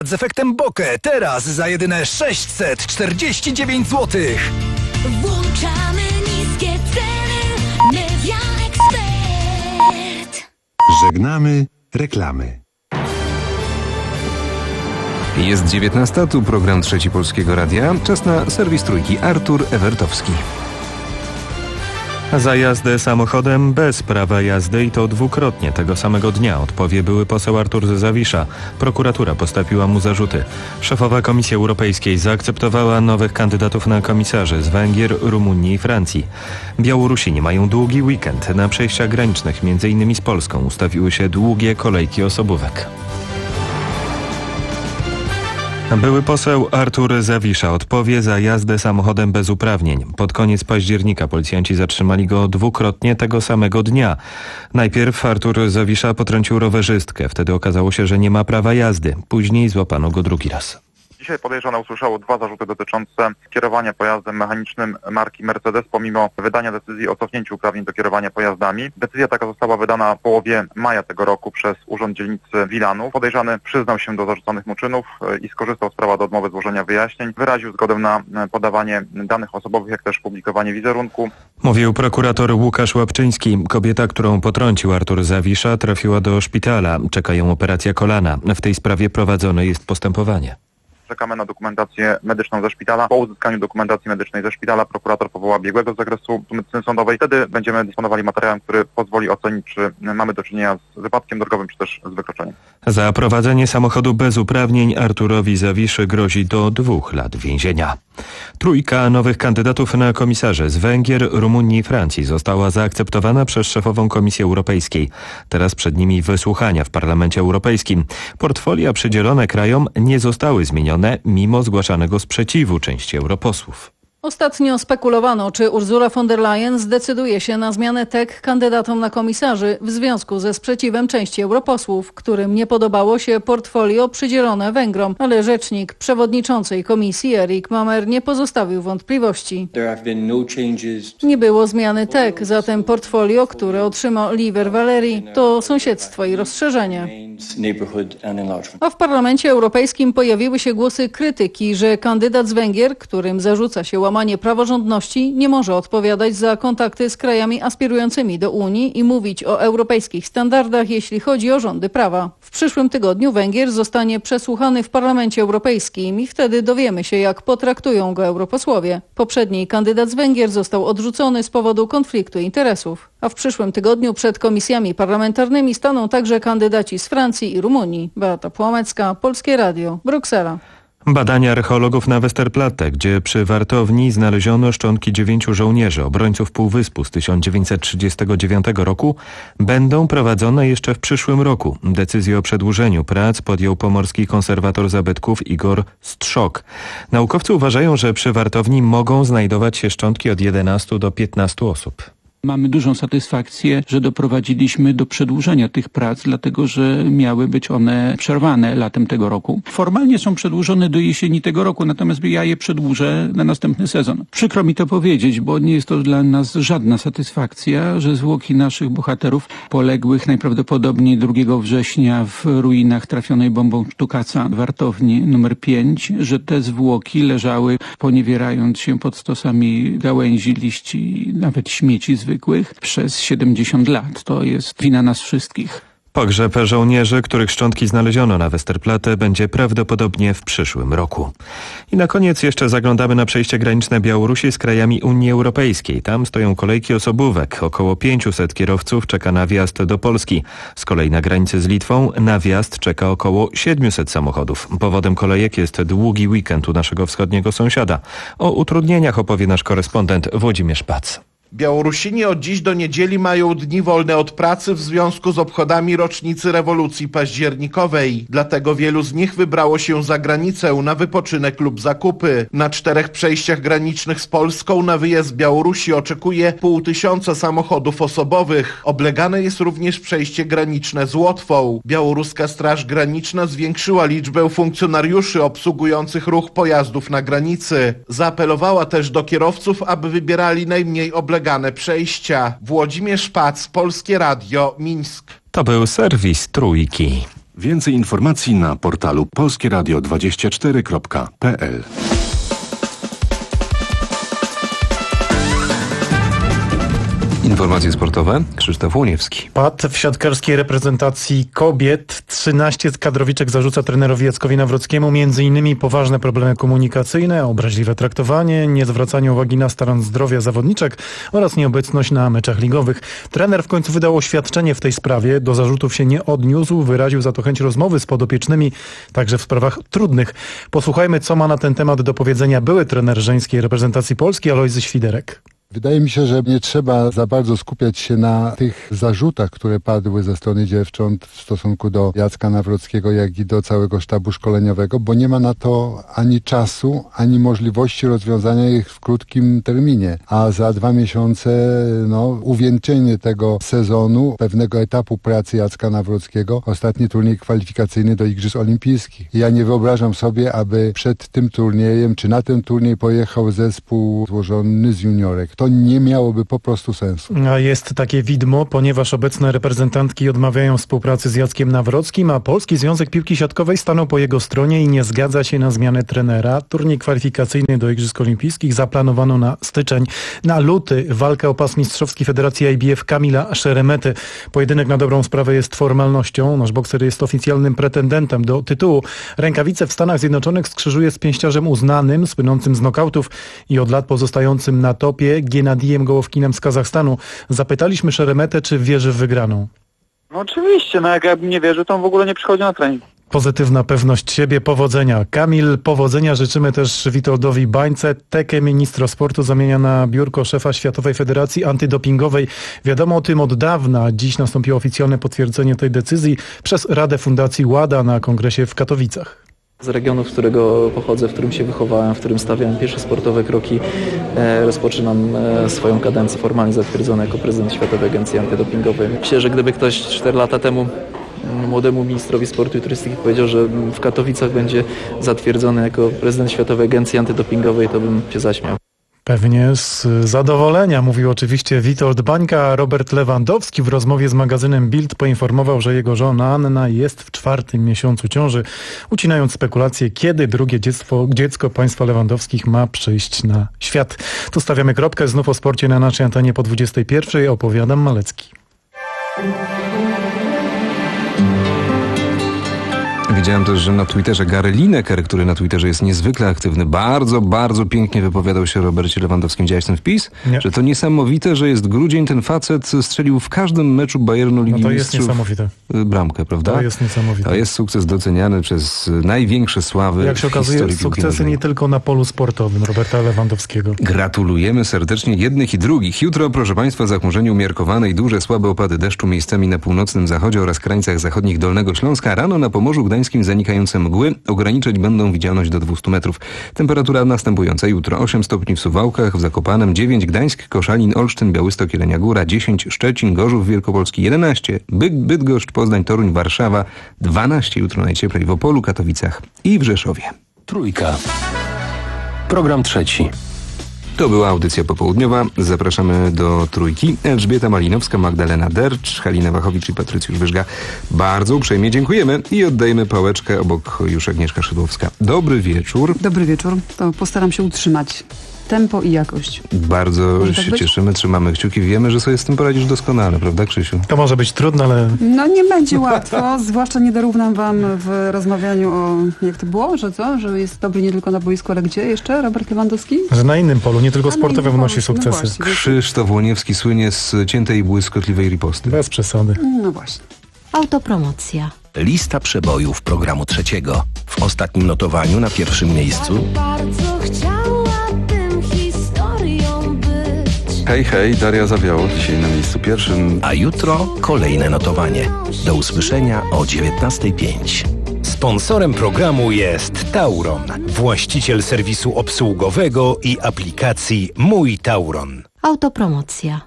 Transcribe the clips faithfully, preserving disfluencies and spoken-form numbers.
Z efektem bokeh teraz za jedyne sześćset czterdzieści dziewięć złotych. Włączamy niskie ceny. Media Expert. Żegnamy reklamy. Jest dziewiętnasta, tu program Trzeci Polskiego Radia. Czas na serwis Trójki. Artur Ewertowski. Za jazdę samochodem bez prawa jazdy i to dwukrotnie tego samego dnia odpowie były poseł Artur Zawisza. Prokuratura postawiła mu zarzuty. Szefowa Komisji Europejskiej zaakceptowała nowych kandydatów na komisarzy z Węgier, Rumunii i Francji. Białorusini mają długi weekend. Na przejściach granicznych, między innymi z Polską, ustawiły się długie kolejki osobówek. Były poseł Artur Zawisza odpowie za jazdę samochodem bez uprawnień. Pod koniec października policjanci zatrzymali go dwukrotnie tego samego dnia. Najpierw Artur Zawisza potrącił rowerzystkę. Wtedy okazało się, że nie ma prawa jazdy. Później złapano go drugi raz. Dzisiaj podejrzane usłyszało dwa zarzuty dotyczące kierowania pojazdem mechanicznym marki Mercedes pomimo wydania decyzji o cofnięciu uprawnień do kierowania pojazdami. Decyzja taka została wydana w połowie maja tego roku przez Urząd Dzielnicy Wilanów. Podejrzany przyznał się do zarzucanych mu czynów i skorzystał z prawa do odmowy złożenia wyjaśnień. Wyraził zgodę na podawanie danych osobowych, jak też publikowanie wizerunku. Mówił prokurator Łukasz Łapczyński. Kobieta, którą potrącił Artur Zawisza, trafiła do szpitala. Czeka ją operacja kolana. W tej sprawie prowadzone jest postępowanie. Czekamy na dokumentację medyczną ze szpitala. Po uzyskaniu dokumentacji medycznej ze szpitala prokurator powoła biegłego z zakresu medycyny sądowej. Wtedy będziemy dysponowali materiałem, który pozwoli ocenić, czy mamy do czynienia z wypadkiem drogowym, czy też z wykroczeniem. Za prowadzenie samochodu bez uprawnień Arturowi Zawiszy grozi do dwóch lat więzienia. Trójka nowych kandydatów na komisarze z Węgier, Rumunii i Francji została zaakceptowana przez szefową Komisji Europejskiej. Teraz przed nimi wysłuchania w Parlamencie Europejskim. Portfolia przydzielone krajom nie zostały zmienione mimo zgłaszanego sprzeciwu części europosłów. Ostatnio spekulowano, czy Ursula von der Leyen zdecyduje się na zmianę T E K kandydatom na komisarzy w związku ze sprzeciwem części europosłów, którym nie podobało się portfolio przydzielone Węgrom, ale rzecznik przewodniczącej komisji Erik Mamer nie pozostawił wątpliwości. Nie było zmiany T E K, zatem portfolio, które otrzymał Oliver Valeri, to sąsiedztwo i rozszerzenie. A w Parlamencie Europejskim pojawiły się głosy krytyki, że kandydat z Węgier, którym zarzuca się łamanie praworządności, nie może odpowiadać za kontakty z krajami aspirującymi do Unii i mówić o europejskich standardach, jeśli chodzi o rządy prawa. W przyszłym tygodniu Węgier zostanie przesłuchany w Parlamencie Europejskim i wtedy dowiemy się, jak potraktują go europosłowie. Poprzedni kandydat z Węgier został odrzucony z powodu konfliktu interesów. A w przyszłym tygodniu przed komisjami parlamentarnymi staną także kandydaci z Francji i Rumunii. Beata Płomecka, Polskie Radio, Bruksela. Badania archeologów na Westerplatte, gdzie przy wartowni znaleziono szczątki dziewięciu żołnierzy, obrońców Półwyspu z tysiąc dziewięćset trzydziestego dziewiątego roku, będą prowadzone jeszcze w przyszłym roku. Decyzję o przedłużeniu prac podjął pomorski konserwator zabytków Igor Strzok. Naukowcy uważają, że przy wartowni mogą znajdować się szczątki od jedenastu do piętnastu osób. Mamy dużą satysfakcję, że doprowadziliśmy do przedłużenia tych prac, dlatego że miały być one przerwane latem tego roku. Formalnie są przedłużone do jesieni tego roku, natomiast ja je przedłużę na następny sezon. Przykro mi to powiedzieć, bo nie jest to dla nas żadna satysfakcja, że zwłoki naszych bohaterów poległych najprawdopodobniej drugiego września w ruinach trafionej bombą Stukaca w wartowni numer pięć, że te zwłoki leżały poniewierając się pod stosami gałęzi, liści, nawet śmieci zwykłych przez siedemdziesiąt lat. To jest wina nas wszystkich. Pogrzeb żołnierzy, których szczątki znaleziono na Westerplatte, będzie prawdopodobnie w przyszłym roku. I na koniec jeszcze zaglądamy na przejście graniczne Białorusi z krajami Unii Europejskiej. Tam stoją kolejki osobówek. Około pięciuset kierowców czeka na wjazd do Polski. Z kolei na granicy z Litwą na wjazd czeka około siedmiuset samochodów. Powodem kolejek jest długi weekend u naszego wschodniego sąsiada. O utrudnieniach opowie nasz korespondent Włodzimierz Pac. Białorusini od dziś do niedzieli mają dni wolne od pracy w związku z obchodami rocznicy rewolucji październikowej. Dlatego wielu z nich wybrało się za granicę na wypoczynek lub zakupy. Na czterech przejściach granicznych z Polską na wyjazd z Białorusi oczekuje pół tysiąca samochodów osobowych. Oblegane jest również przejście graniczne z Łotwą. Białoruska Straż Graniczna zwiększyła liczbę funkcjonariuszy obsługujących ruch pojazdów na granicy. Zaapelowała też do kierowców, aby wybierali najmniej oblegane przejścia. Włodzimierz Pac, Polskie Radio, Mińsk. To był serwis Trójki. Więcej informacji na portalu polskie radio dwadzieścia cztery kropka p l. Informacje sportowe. Krzysztof Łoniewski. Pad w siatkarskiej reprezentacji kobiet. trzynaście kadrowiczek zarzuca trenerowi Jackowi Nawrockiemu między innymi poważne problemy komunikacyjne, obraźliwe traktowanie, niezwracanie uwagi na stan zdrowia zawodniczek oraz nieobecność na meczach ligowych. Trener w końcu wydał oświadczenie w tej sprawie. Do zarzutów się nie odniósł. Wyraził za to chęć rozmowy z podopiecznymi, także w sprawach trudnych. Posłuchajmy, co ma na ten temat do powiedzenia były trener żeńskiej reprezentacji Polski Alojzy Świderek. Wydaje mi się, że nie trzeba za bardzo skupiać się na tych zarzutach, które padły ze strony dziewcząt w stosunku do Jacka Nawrockiego, jak i do całego sztabu szkoleniowego, bo nie ma na to ani czasu, ani możliwości rozwiązania ich w krótkim terminie. A za dwa miesiące no, uwieńczenie tego sezonu, pewnego etapu pracy Jacka Nawrockiego, ostatni turniej kwalifikacyjny do Igrzysk Olimpijskich. Ja nie wyobrażam sobie, aby przed tym turniejem, czy na ten turniej pojechał zespół złożony z juniorek. To nie miałoby po prostu sensu. A jest takie widmo, ponieważ obecne reprezentantki odmawiają współpracy z Jackiem Nawrockim, a Polski Związek Piłki Siatkowej stanął po jego stronie i nie zgadza się na zmianę trenera. Turniej kwalifikacyjny do Igrzysk Olimpijskich zaplanowano na styczeń. Na luty walka o pas mistrzowski Federacji I B F Kamila Szeremety. Pojedynek na dobrą sprawę jest formalnością. Nasz bokser jest oficjalnym pretendentem do tytułu. Rękawice w Stanach Zjednoczonych skrzyżuje z pięściarzem uznanym, słynącym z nokautów i od lat pozostającym na topie Genadijem Gołowkinem z Kazachstanu. Zapytaliśmy Szeremetę, czy wierzy w wygraną. No oczywiście, no jak ja bym nie wierzył, to on w ogóle nie przychodzi na trening. Pozytywna pewność siebie, powodzenia. Kamil, powodzenia życzymy też Witoldowi Bańce. Tekę ministra sportu zamienia na biurko szefa Światowej Federacji Antydopingowej. Wiadomo o tym od dawna. Dziś nastąpiło oficjalne potwierdzenie tej decyzji przez Radę Fundacji WADA na kongresie w Katowicach. Z regionu, z którego pochodzę, w którym się wychowałem, w którym stawiałem pierwsze sportowe kroki, e, rozpoczynam e, swoją kadencję formalnie zatwierdzony jako prezydent Światowej Agencji Antydopingowej. Myślę, że gdyby ktoś cztery lata temu młodemu ministrowi sportu i turystyki powiedział, że w Katowicach będzie zatwierdzony jako prezydent Światowej Agencji Antydopingowej, to bym się zaśmiał. Pewnie z zadowolenia, mówił oczywiście Witold Bańka. Robert Lewandowski w rozmowie z magazynem Bild poinformował, że jego żona Anna jest w czwartym miesiącu ciąży, ucinając spekulacje, kiedy drugie dziecko, dziecko państwa Lewandowskich ma przyjść na świat. Tu stawiamy kropkę. Znów o sporcie na naszej antenie po dwudziestej pierwszej. Opowiadam Malecki. Widziałem też, że na Twitterze Gary Lineker, który na Twitterze jest niezwykle aktywny, bardzo, bardzo pięknie wypowiadał się o Robercie Lewandowskim. Widziałeś ten wpis? Nie. Że to niesamowite, że jest grudzień, ten facet strzelił w każdym meczu Bayernu Ligi No to jest Mistrzów niesamowite. bramkę, prawda? To jest niesamowite. To jest sukces doceniany przez największe sławy Jak się w okazuje, historii sukcesy piłki nie tylko na polu sportowym Roberta Lewandowskiego. Gratulujemy serdecznie jednych i drugich. Jutro, proszę Państwa, zachmurzenie umiarkowane i duże, słabe opady deszczu miejscami na północnym zachodzie oraz krańcach zachodnich Dolnego Śląska. Rano na Pomorzu Gdańskim zanikające mgły. Ograniczać będą widzialność do dwieście metrów. Temperatura następująca. Jutro osiem stopni w Suwałkach, w Zakopanem dziewięć, Gdańsk, Koszalin, Olsztyn, Białystok, Jelenia Góra dziesięć, Szczecin, Gorzów Wielkopolski jedenaście, Byt, Bydgoszcz, Poznań, Toruń, Warszawa dwanaście. Jutro najcieplej w Opolu, Katowicach i w Rzeszowie. Trójka. Program trzeci. To była audycja popołudniowa. Zapraszamy do Trójki. Elżbieta Malinowska, Magdalena Dercz, Halina Wachowicz i Patrycjusz Wyżga. Bardzo uprzejmie dziękujemy i oddajemy pałeczkę, obok już Agnieszka Szydłowska. Dobry wieczór. Dobry wieczór. To postaram się utrzymać tempo i jakość. Bardzo Może się tak być? cieszymy, trzymamy kciuki. Wiemy, że sobie z tym poradzisz doskonale, prawda, Krzysiu? To może być trudne, ale... No nie będzie łatwo, zwłaszcza nie dorównam wam w rozmawianiu o... Jak to było? Że co? Że jest dobry nie tylko na boisku, ale gdzie jeszcze? Robert Lewandowski? Że na innym polu, nie tylko A na sportowym innym wnosi polu, no sukcesy. właśnie. Krzysztof Łoniewski słynie z ciętej i błyskotliwej riposty. Bez przesady. No właśnie. Autopromocja. Lista przebojów programu trzeciego. W ostatnim notowaniu na pierwszym miejscu Bardzo chciałabym historią być. Hej, hej, Daria Zawiało, dzisiaj na miejscu pierwszym. A jutro kolejne notowanie. Do usłyszenia o dziewiętnastej pięć. Sponsorem programu jest Tauron, właściciel serwisu obsługowego i aplikacji Mój Tauron. Autopromocja.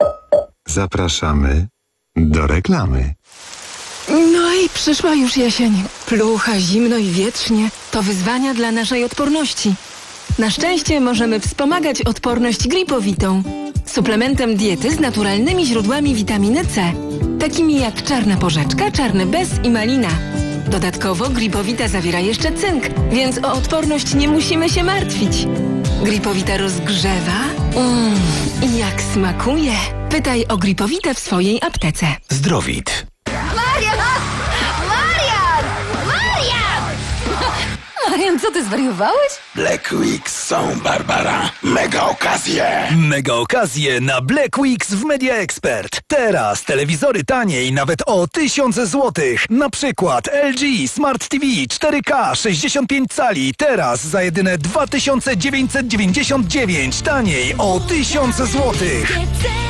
Zapraszamy do reklamy. No i przyszła już jesień. Plucha, zimno i wietrznie. To wyzwania dla naszej odporności. Na szczęście możemy wspomagać odporność gripowitą. suplementem diety z naturalnymi źródłami witaminy C, takimi jak czarna porzeczka, czarny bez i malina. Dodatkowo Gripowita zawiera jeszcze cynk, więc o odporność nie musimy się martwić. Gripowita rozgrzewa. Mmm, jak smakuje. Pytaj o Gripowitę w swojej aptece. Zdrowit. Marian! Marian! Marian! Marian, co ty zwariowałeś? Black Weeks są, Barbara. Mega okazje. Mega okazje na Black Weeks w Media Expert. Teraz telewizory taniej nawet o tysiąc złotych. Na przykład L G Smart T V cztery K sześćdziesiąt pięć cali. Teraz za jedyne dwa tysiące dziewięćset dziewięćdziesiąt dziewięć. Taniej o tysiąc złotych.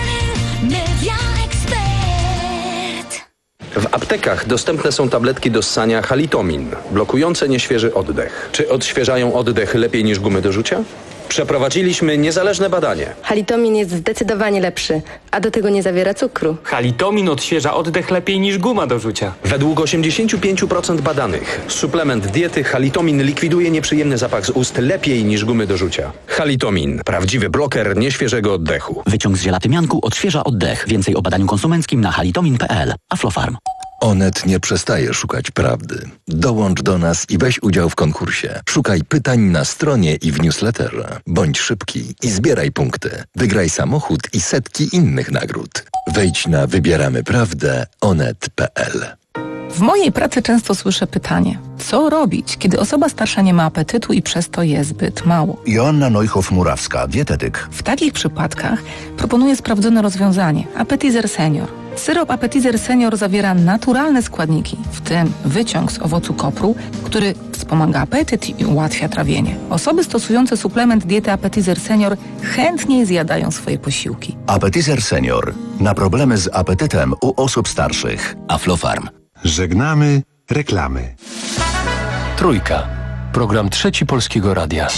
W aptekach dostępne są tabletki do ssania Halitomin, blokujące nieświeży oddech. Czy odświeżają oddech lepiej niż gumy do rzucia? Przeprowadziliśmy niezależne badanie. Halitomin jest zdecydowanie lepszy, a do tego nie zawiera cukru. Halitomin odświeża oddech lepiej niż guma do rzucia. Według osiemdziesiąt pięć procent badanych suplement diety Halitomin likwiduje nieprzyjemny zapach z ust lepiej niż gumy do rzucia. Halitomin, prawdziwy bloker nieświeżego oddechu. Wyciąg z ziela tymianku odświeża oddech. Więcej o badaniu konsumenckim na halitomin kropka p l. Aflofarm. Onet nie przestaje szukać prawdy. Dołącz do nas i weź udział w konkursie. Szukaj pytań na stronie i w newsletterze. Bądź szybki i zbieraj punkty. Wygraj samochód i setki innych nagród. Wejdź na wybieramy prawdę onet kropka p l. W mojej pracy często słyszę pytanie, co robić, kiedy osoba starsza nie ma apetytu i przez to je zbyt mało? Joanna Neuhoff-Murawska, dietetyk. W takich przypadkach proponuję sprawdzone rozwiązanie – Appetizer Senior. Syrop Appetizer Senior zawiera naturalne składniki, w tym wyciąg z owocu kopru, który wspomaga apetyt i ułatwia trawienie. Osoby stosujące suplement diety Appetizer Senior chętniej zjadają swoje posiłki. Appetizer Senior. Na problemy z apetytem u osób starszych. Aflofarm. Żegnamy reklamy. Trójka. Program Trzeci Polskiego Radia.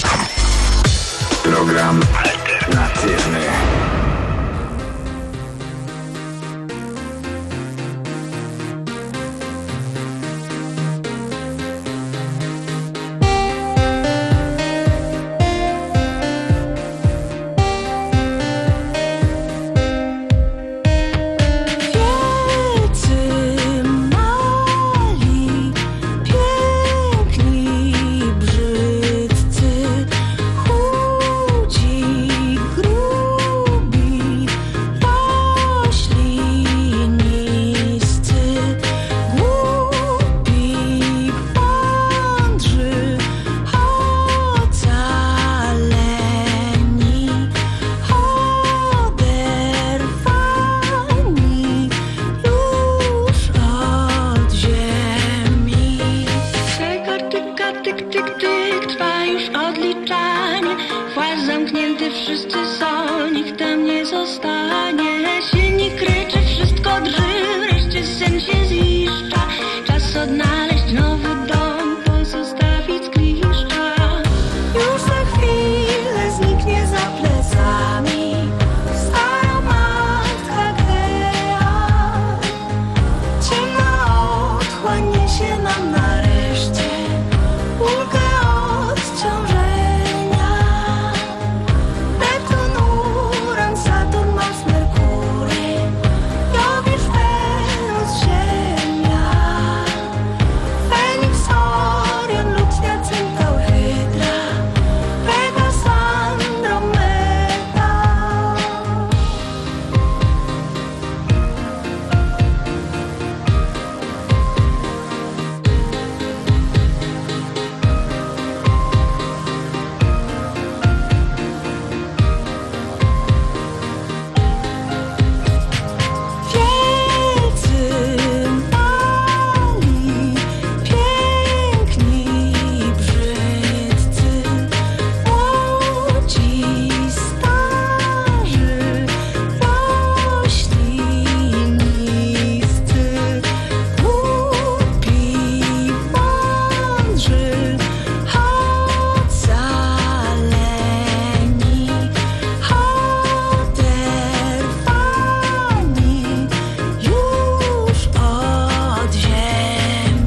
Program alternatywny.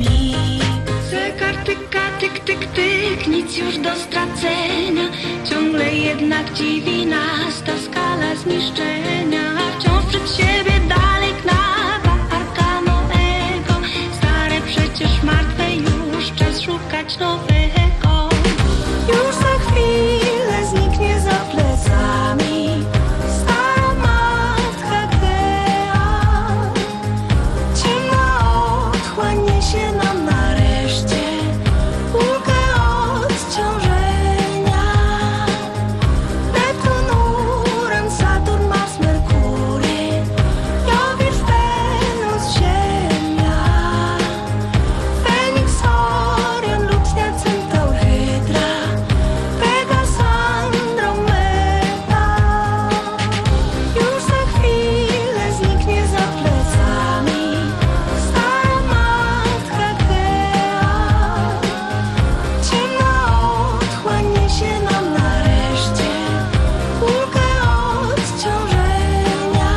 Tyk, tyk, tyk, nic już do stracenia. Ciągle ciągle jednak dziwi nas ta skala zniszczenia. Wciąż przed siebie dalej knapa Arka Noego. Stare przecież martwe, już czas szukać nowego. Już za chwilę zniknie za plecami stara matka Gdea. Ciemna otchłań niesie nam nareszcie ulgę odciążenia. Neptun, Uran, Saturn, Mars, Merkury, Jowisz, Wenus, Ziemia, Feniks, Orion, Lucznia, Centaur, Hydra, Pegas, Andromeda. Już za chwilę zniknie za plecami stara matka Gdea. Ciemna otchłań niesie nam nareszcie ulgę odciążenia.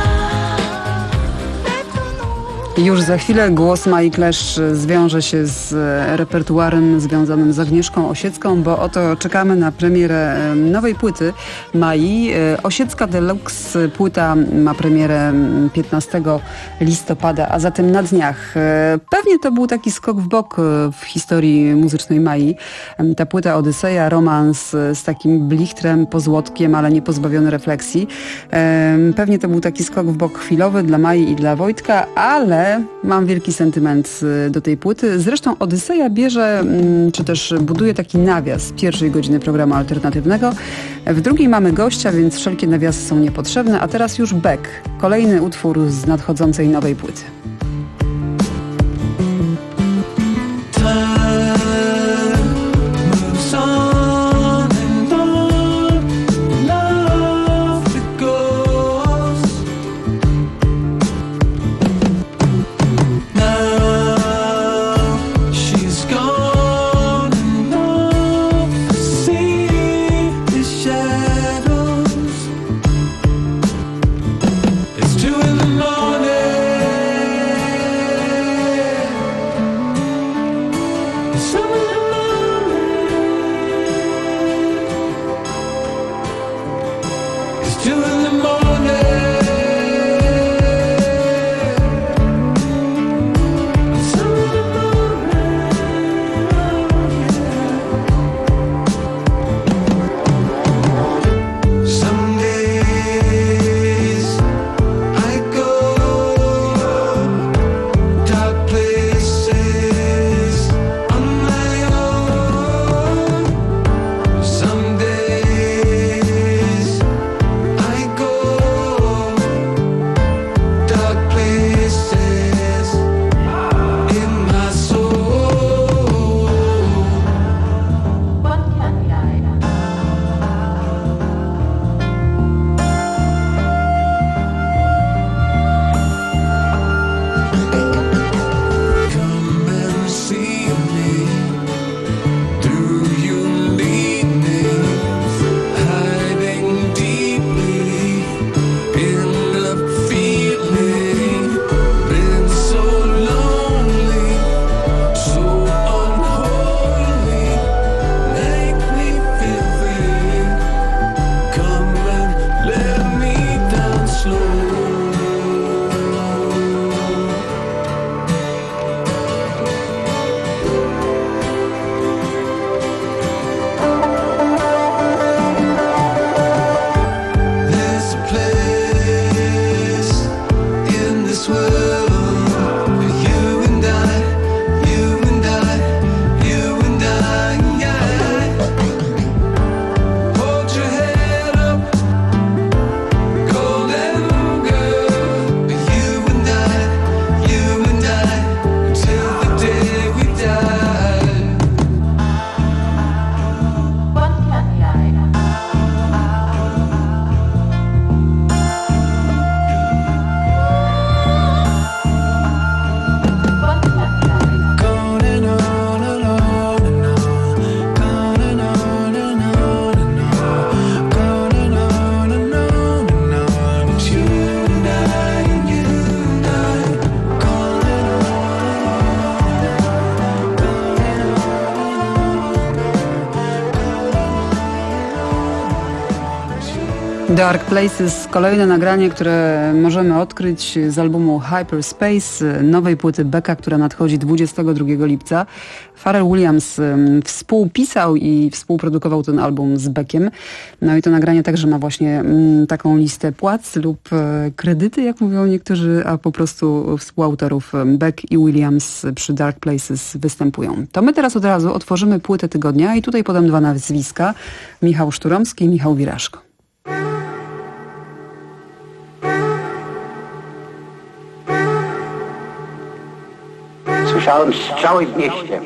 Już za chwilę głos Mai Kleszcz zwiąże się z repertuarem związanym z Agnieszką Osiecką, bo oto czekamy na premierę nowej płyty Mai. Osiecka Deluxe płyta ma premierę piętnastego listopada, a zatem na dniach. Pewnie to był taki skok w bok w historii muzycznej Mai. Ta płyta Odyseja, romans z takim blichtrem, pozłotkiem, ale nie pozbawiony refleksji. Pewnie to był taki skok w bok chwilowy dla Mai i dla Wojtka, ale mam wielki sentyment do tej płyty. Zresztą Odyseja bierze, czy też buduje taki nawias pierwszej godziny programu alternatywnego. W drugiej mamy gościa, więc wszelkie nawiasy są niepotrzebne. A teraz już Beck. Kolejny utwór z nadchodzącej nowej płyty. It's two in the morning. Dark Places, kolejne nagranie, które możemy odkryć z albumu Hyperspace, nowej płyty Becka, która nadchodzi dwudziestego drugiego lipca. Pharrell Williams współpisał i współprodukował ten album z Beckiem. No i to nagranie także ma właśnie taką listę płac lub kredyty, jak mówią niektórzy, a po prostu współautorów Beck i Williams przy Dark Places występują. To my teraz od razu otworzymy płytę tygodnia i tutaj podam dwa nazwiska. Michał Szturomski i Michał Wiraszko. Słyszałem strzały w mieście.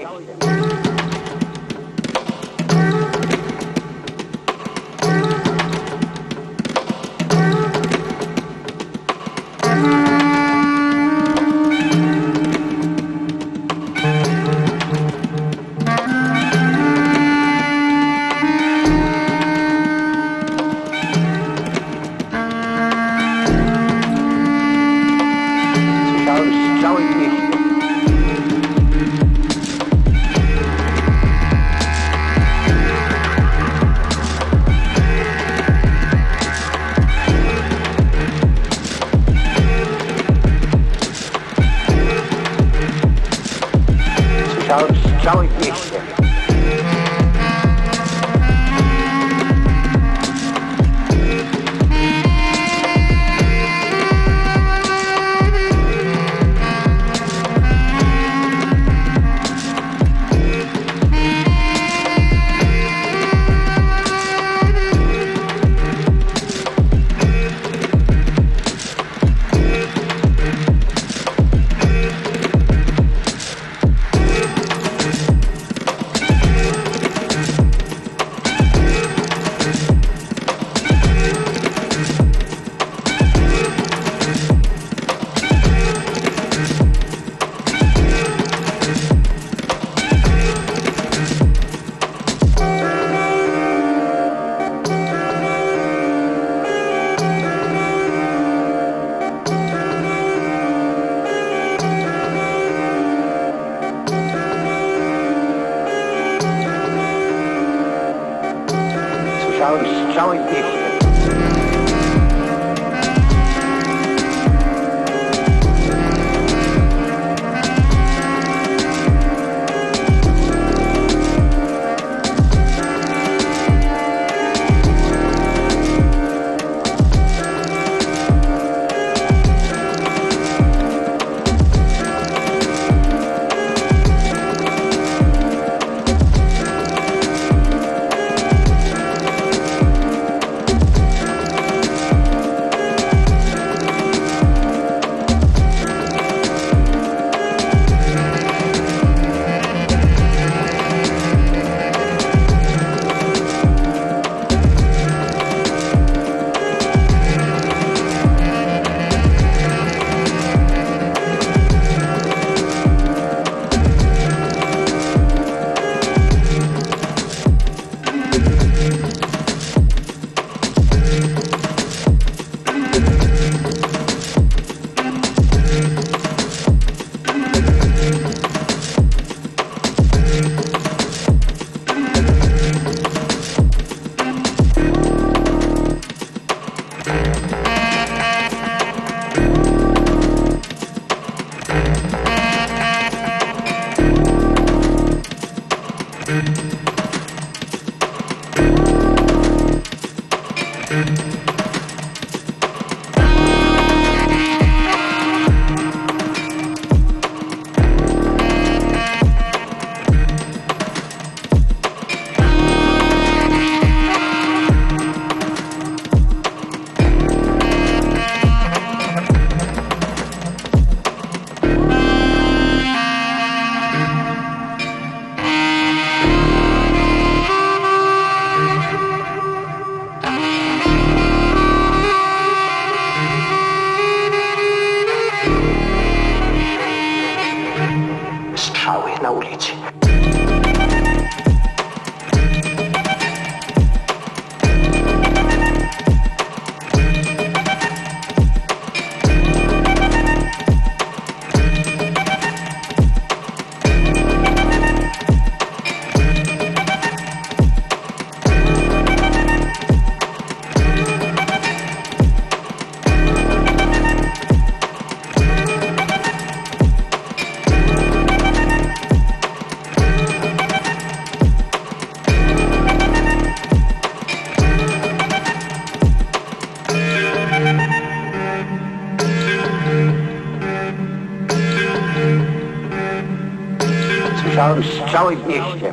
strzały w mieście.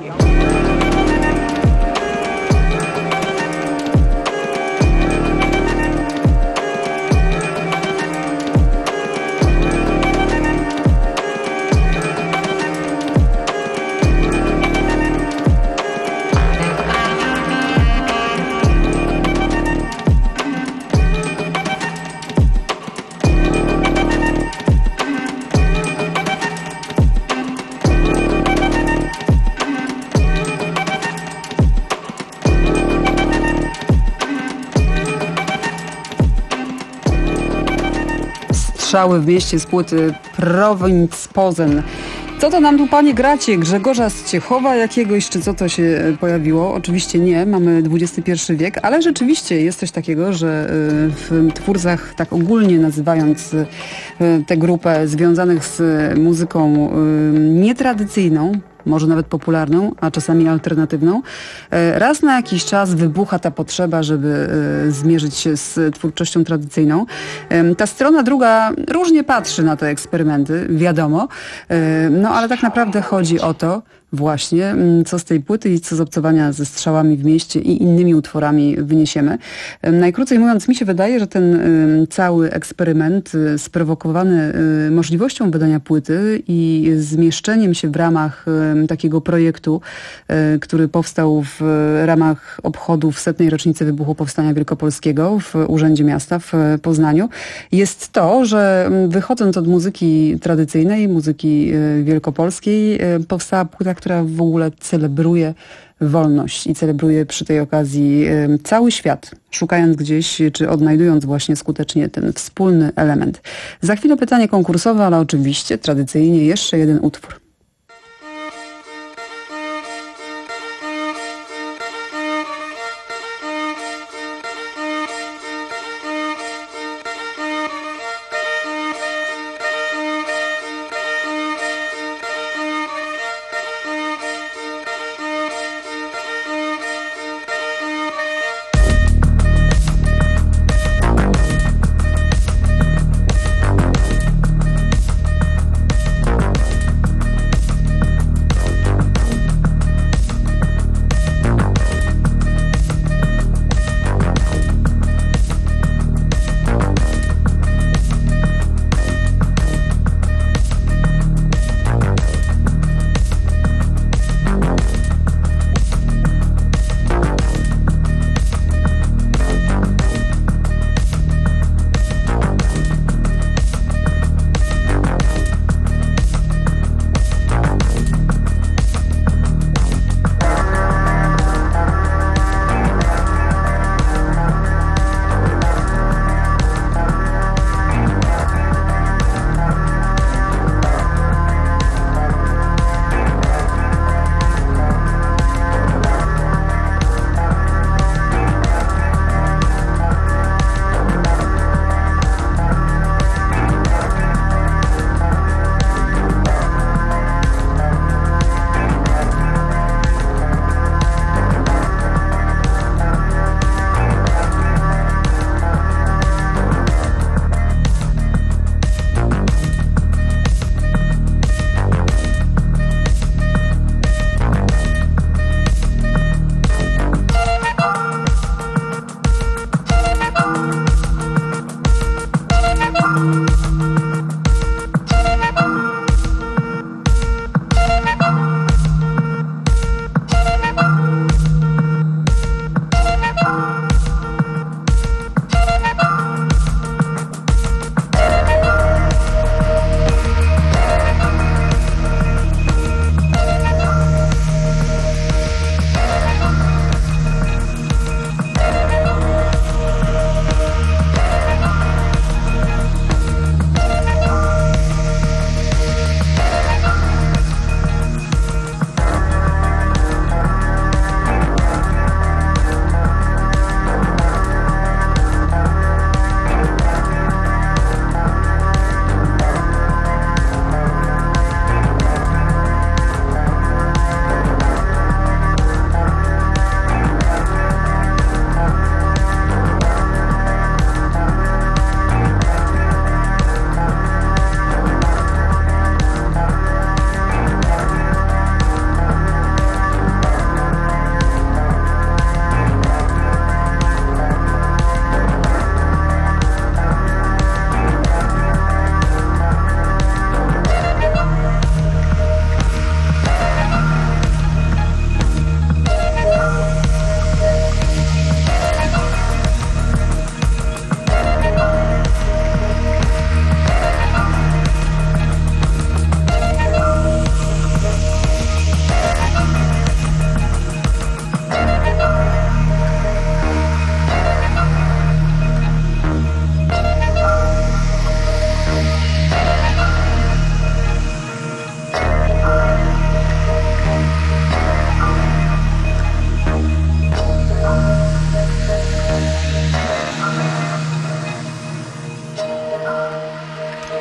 Strzały w mieście z płyty Provinz Posen. Co to nam tu panie gracie? Grzegorza z Ciechowa jakiegoś, czy co to się pojawiło? Oczywiście nie, mamy dwudziesty pierwszy wiek, ale rzeczywiście jest coś takiego, że w twórcach, tak ogólnie nazywając tę grupę związanych z muzyką nietradycyjną, może nawet popularną, a czasami alternatywną, raz na jakiś czas wybucha ta potrzeba, żeby zmierzyć się z twórczością tradycyjną. Ta strona druga różnie patrzy na te eksperymenty, wiadomo, no ale tak naprawdę chodzi o to właśnie, co z tej płyty i co z obcowania ze strzałami w mieście i innymi utworami wyniesiemy. Najkrócej mówiąc, mi się wydaje, że ten cały eksperyment sprowokowany możliwością wydania płyty i zmieszczeniem się w ramach takiego projektu, który powstał w ramach obchodów setnej rocznicy wybuchu Powstania Wielkopolskiego w Urzędzie Miasta w Poznaniu, jest to, że wychodząc od muzyki tradycyjnej, muzyki wielkopolskiej, powstała płyta, która w ogóle celebruje wolność i celebruje przy tej okazji cały świat, szukając gdzieś, czy odnajdując właśnie skutecznie ten wspólny element. Za chwilę pytanie konkursowe, ale oczywiście tradycyjnie jeszcze jeden utwór.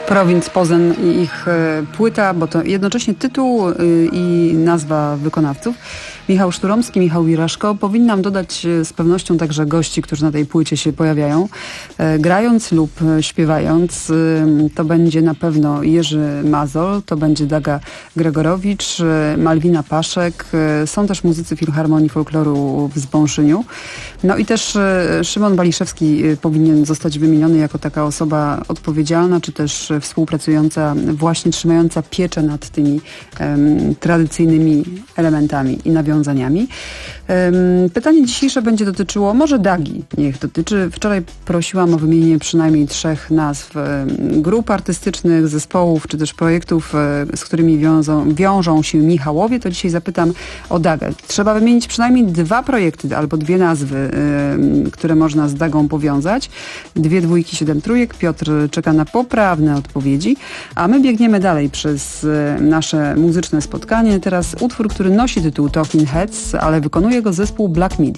Provinz Posen i ich płyta, bo to jednocześnie tytuł i nazwa wykonawców. Michał Szturomski, Michał Wiraszko. Powinnam dodać z pewnością także gości, którzy na tej płycie się pojawiają. Grając lub śpiewając, to będzie na pewno Jerzy Mazol, to będzie Daga Gregorowicz, Malwina Paszek. Są też muzycy Filharmonii Folkloru w Zbąszyniu. No i też Szymon Baliszewski powinien zostać wymieniony jako taka osoba odpowiedzialna, czy też współpracująca, właśnie trzymająca pieczę nad tymi um, tradycyjnymi elementami i nawiązaniami. Um, pytanie dzisiejsze będzie dotyczyło, może Dagi niech dotyczy. Wczoraj prosiłam o wymienienie przynajmniej trzech nazw um, grup artystycznych, zespołów, czy też projektów, um, z którymi wiązą, wiążą się Michałowie. To dzisiaj zapytam o Dagę. Trzeba wymienić przynajmniej dwa projekty albo dwie nazwy, um, które można z Dagą powiązać. Dwie dwójki, siedem trójek. Piotr czeka na poprawne odpowiedzi, a my biegniemy dalej przez um, nasze muzyczne spotkanie. Teraz utwór, który nosi tytuł Talking Heads, ale wykonuje go zespół Black Midi.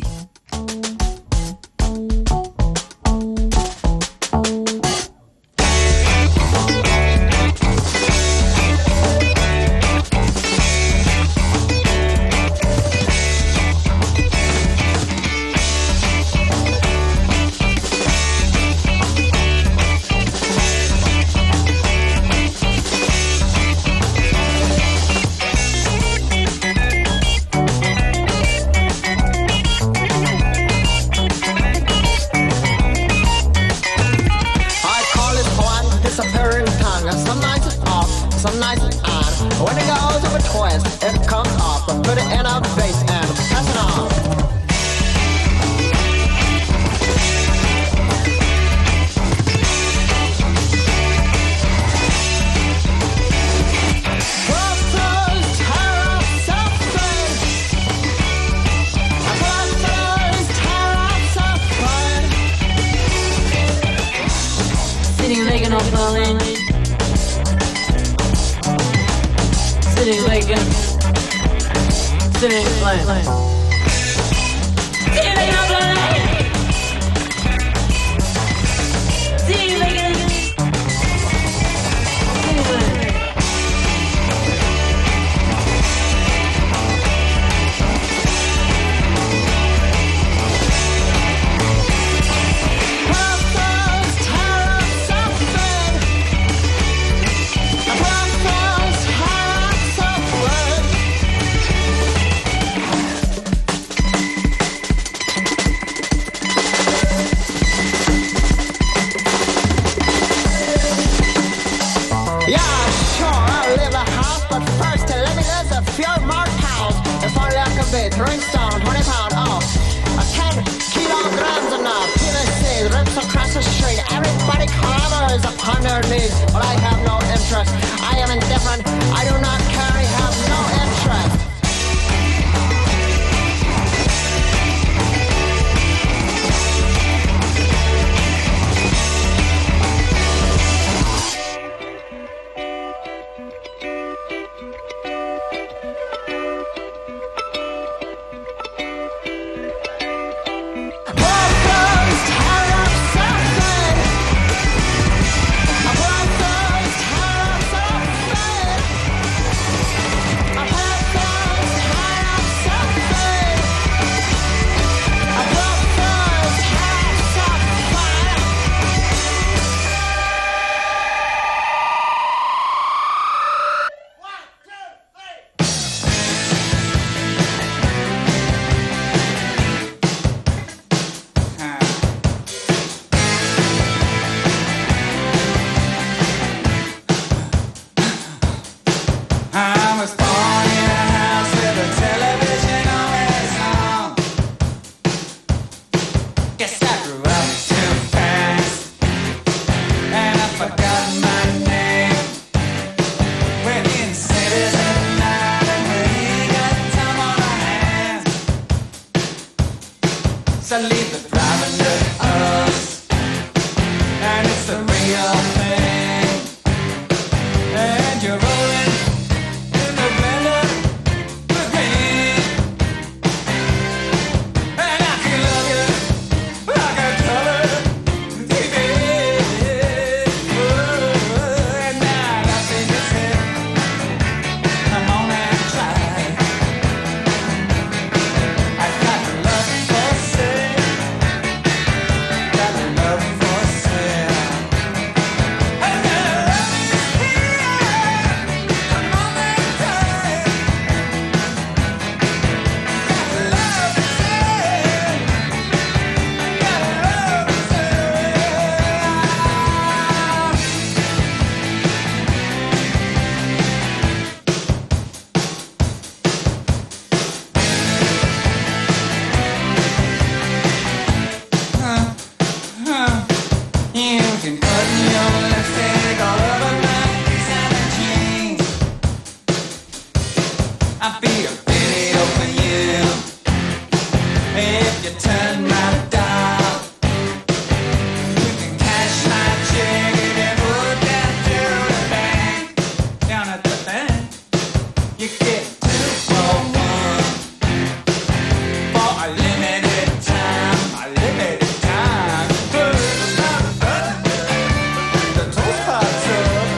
If you turn my dial, you can cash my check and put that to the bank. Down at the bank, you get two for one for a limited time, a limited time. Good enough, the toast pops up.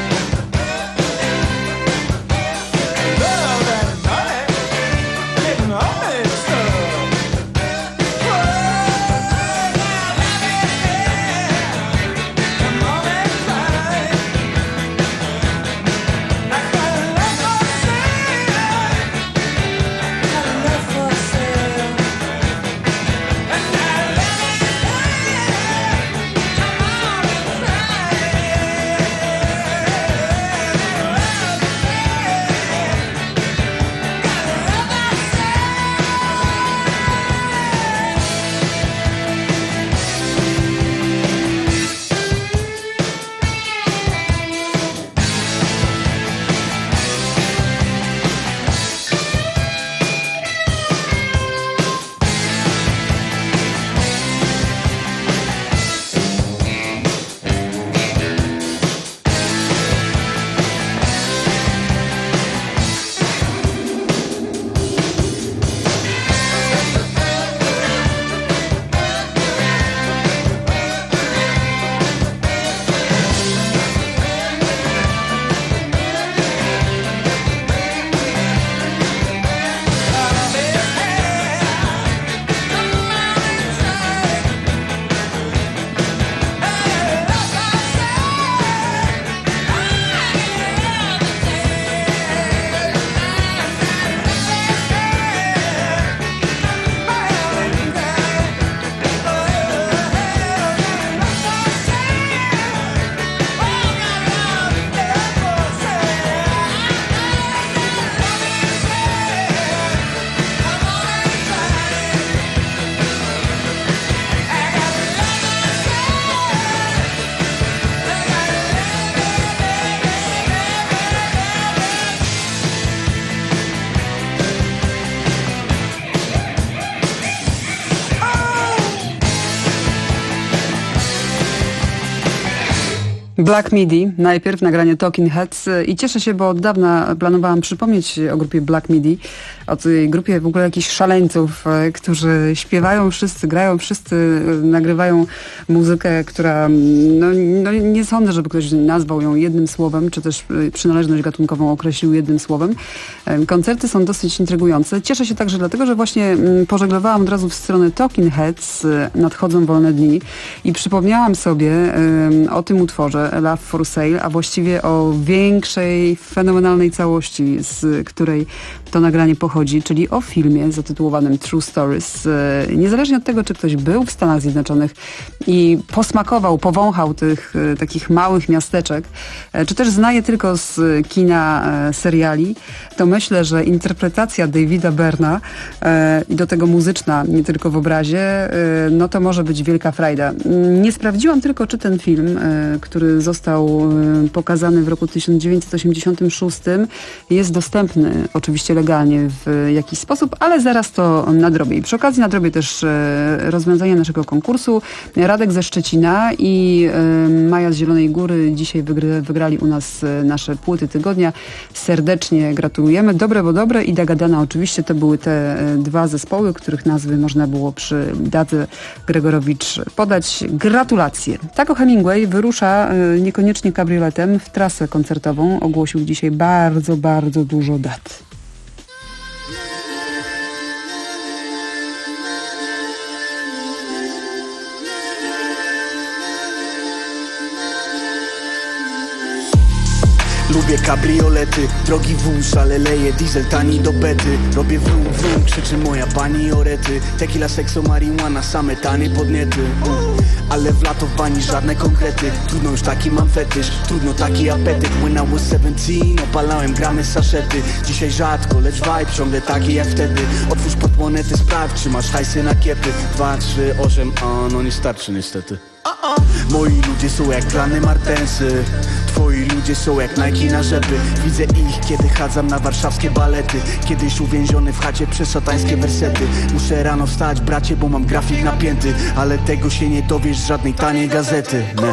Love and money, getting all mixed up. Black Midi, najpierw nagranie Talking Heads i cieszę się, bo od dawna planowałam przypomnieć o grupie Black Midi, o tej grupie w ogóle jakichś szaleńców, którzy śpiewają wszyscy, grają wszyscy, nagrywają muzykę, która no, no nie sądzę, żeby ktoś nazwał ją jednym słowem, czy też przynależność gatunkową określił jednym słowem. Koncerty są dosyć intrygujące. Cieszę się także dlatego, że właśnie pożeglowałam od razu w stronę Talking Heads, Nadchodzą wolne dni i przypomniałam sobie o tym utworze Love for Sale, a właściwie o większej, fenomenalnej całości, z której to nagranie pochodzi, czyli o filmie zatytułowanym True Stories. Niezależnie od tego, czy ktoś był w Stanach Zjednoczonych i posmakował, powąchał tych takich małych miasteczek, czy też zna je tylko z kina, seriali, to myślę, że interpretacja Davida Byrna i do tego muzyczna, nie tylko w obrazie, no to może być wielka frajda. Nie sprawdziłam tylko, czy ten film, który został pokazany w roku tysiąc dziewięćset osiemdziesiątym szóstym, jest dostępny oczywiście legalnie w jakiś sposób, ale zaraz to nadrobię. I przy okazji nadrobię też rozwiązania naszego konkursu. Radek ze Szczecina i Maja z Zielonej Góry dzisiaj wygry, wygrali u nas nasze płyty tygodnia. Serdecznie gratulujemy. Dobre, bo dobre i Dagadana oczywiście to były te dwa zespoły, których nazwy można było przy Dadze Gregorowicz podać. Gratulacje. Taco Hemingway wyrusza niekoniecznie kabrioletem w trasę koncertową. Ogłosił dzisiaj bardzo, bardzo dużo dat. Lubię kabriolety, drogi wóz, ale leję diesel tani do bety. Robię wrum wrum, krzyczy moja pani orety. Tequila, sekso, marihuana, same tanie podniety. Ale w latowani żadne konkrety. Trudno już taki mam fetysz, trudno taki apetyt. When I was seventeen, opalałem gramy saszety. Dzisiaj rzadko, lecz vibe ciągle taki jak wtedy. Otwórz pod monety, sprawdź czy masz hajsy na kiepy. Dwa, trzy, osiem, a no nie starczy niestety. Moi ludzie są jak plany Martensy, twoi ludzie są jak Nike na rzepy. Widzę ich, kiedy chadzam na warszawskie balety. Kiedyś uwięziony w chacie przez szatańskie wersety. Muszę rano wstać, bracie, bo mam grafik napięty, ale tego się nie dowiesz z żadnej taniej gazety. Ne.